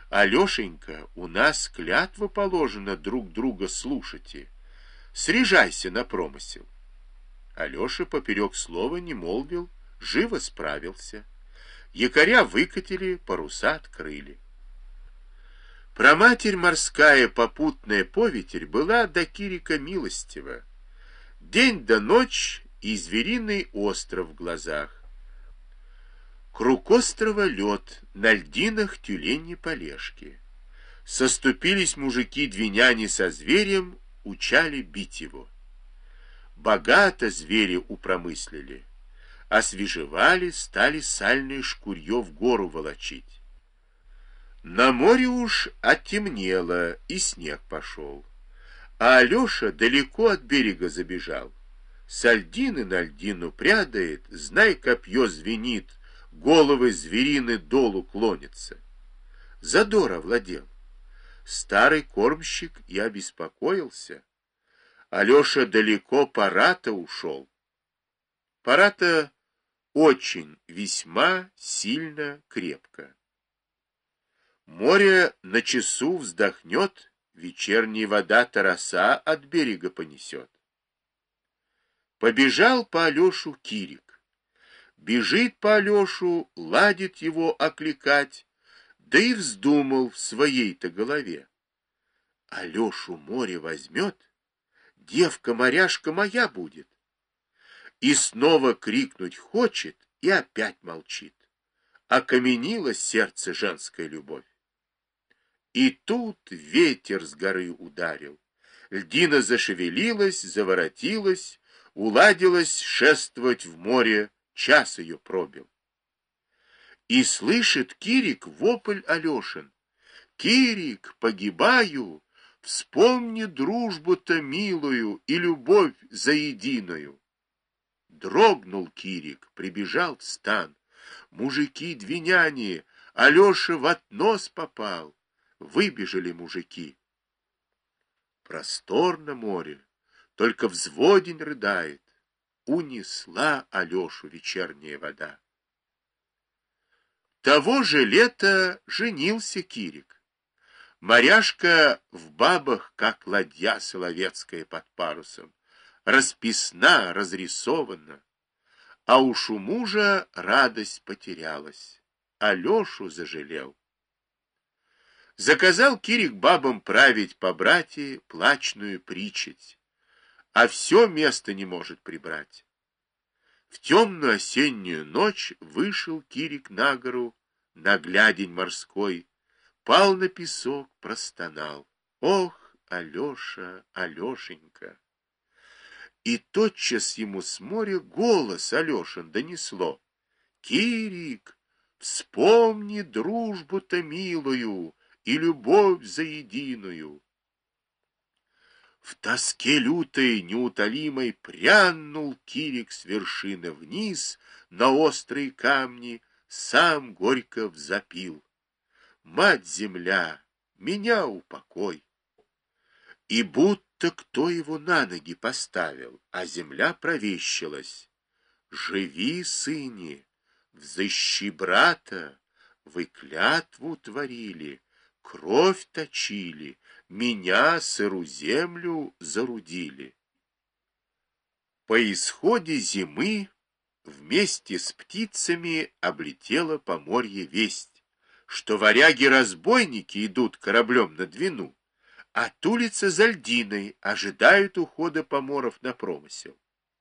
Алешенька, у нас клятва положена друг друга слушайте. Срежайся на промысел. Алеша поперек слова не молвил, живо справился. Якоря выкатили, паруса открыли. Проматерь морская попутная поветерь была до Кирика милостива. День да ночь и звериный остров в глазах. Круг острова лед, на льдинах тюлени полежки. Соступились мужики-двиняне со зверем, учали бить его. Богато звери упромыслили. Освежевали, стали сальное шкурье в гору волочить. На море уж оттемнело, и снег пошел. А Алеша далеко от берега забежал. С льдины на льдину прядает, знай, копье звенит, головы зверины долу клонятся. Задор овладел. Старый кормщик и обеспокоился. Алеша далеко пора-то ушел. Пора-то очень, весьма сильно, крепко. Море на часу вздохнет, вечерняя вода роса от берега понесет. Побежал по Алешу Кирик. Бежит по Алешу, ладит его окликать, да и вздумал в своей-то голове. Алешу море возьмет, девка-моряшка моя будет. И снова крикнуть хочет, и опять молчит. Окаменило сердце женская любовь. И тут ветер с горы ударил. Льдина зашевелилась, заворотилась, уладилась шествовать в море, час ее пробил. И слышит Кирик вопль Алешин. «Кирик, погибаю! Вспомни дружбу-то милую и любовь заединую!» Дрогнул Кирик, прибежал в стан. Мужики-двиняне, Алеша в относ попал. Выбежали мужики. Просторно море, только взводень рыдает. Унесла Алешу вечерняя вода. Того же лета женился Кирик. Моряшка в бабах, как ладья соловецкая под парусом, расписна, разрисована. А уж у мужа радость потерялась. Алешу зажалел. Заказал Кирик бабам править по брате плачную причить, а все место не может прибрать. В темную осеннюю ночь вышел Кирик на гору, на глядень морской, пал на песок, простонал. Ох, Алеша, Алешенька! И тотчас ему с моря голос Алешин донесло. Кирик, вспомни дружбу-то милую и любовь заединую. В тоске лютой, неутолимой прянул Кирик с вершины вниз на острые камни, сам горько взапил. Мать-земля, меня упокой! И будто кто его на ноги поставил, а земля провещилась. Живи, сыне, взыщи брата, вы клятву творили, кровь точили, меня, сыру землю, зарудили. По исходе зимы вместе с птицами облетела по морю весть, что варяги-разбойники идут кораблем на Двину, а тулятся за льдиной, ожидают ухода поморов на промысел.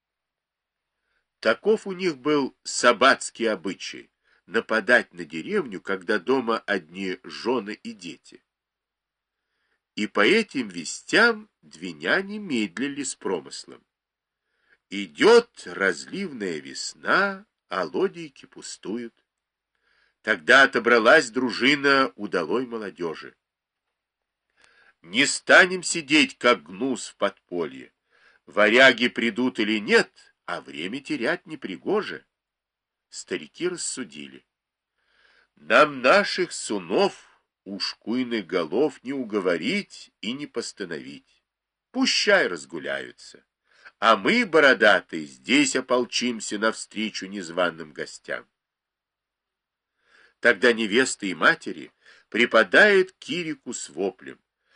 Таков у них был сабатский обычай — нападать на деревню, когда дома одни жены и дети. И по этим вестям двиняне медлили с промыслом. Идет разливная весна, а лодейки пустуют. Тогда отобралась дружина удалой молодежи. Не станем сидеть, как гнус в подполье. Варяги придут или нет, а время терять непригоже. Старики рассудили. Нам наших сунов, уж куйных голов, не уговорить и не постановить. Пущай разгуляются. А мы, бородатые, здесь ополчимся навстречу незваным гостям. Тогда невесты и матери припадает к Кирику с воплем: